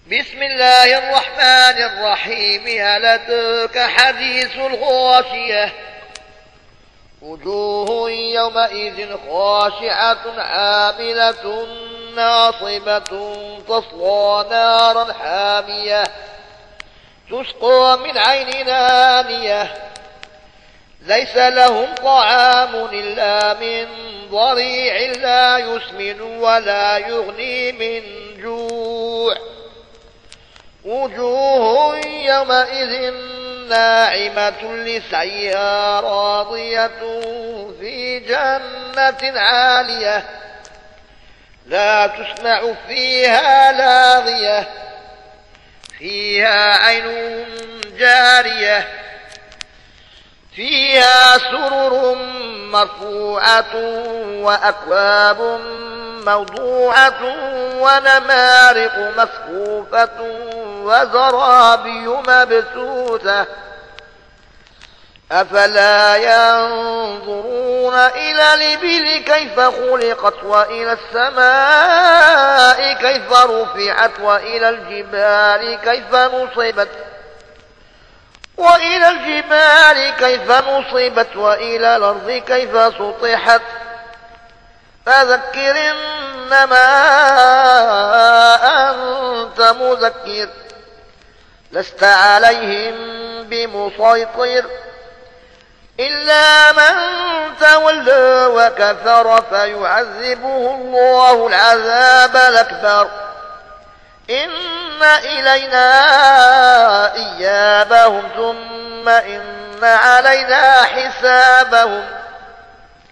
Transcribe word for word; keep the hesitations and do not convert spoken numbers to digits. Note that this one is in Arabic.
بسم الله الرحمن الرحيم. هل أتاك حديث الغاشية وجوه يومئذ خاشعة عاملة ناصبة تصلى نارا حامية تسقى من عين آنية ليس لهم طعام إلا من ضريع لا يسمن ولا يغني من جوع وجوه يومئذ ناعمة لسعيها راضية في جنة عالية لا تسمع فيها لاغية فيها عين جارية فيها سرر مرفوعة وأكواب موضوعة ونمارق مصفوفة وزرابي مبثوثة أفلا ينظرون إلى الإبل كيف خلقت وإلى السماء كيف رفعت وإلى الجبال كيف نصبت وإلى الجبال كيف نصبت وإلى الأرض كيف سطحت فذكر إنما أنت مذكر لست عليهم بمسيطر إلا من تولى وكفر فيعذبه الله العذاب الأكبر إن إلينا إيابهم ثم إن علينا حسابهم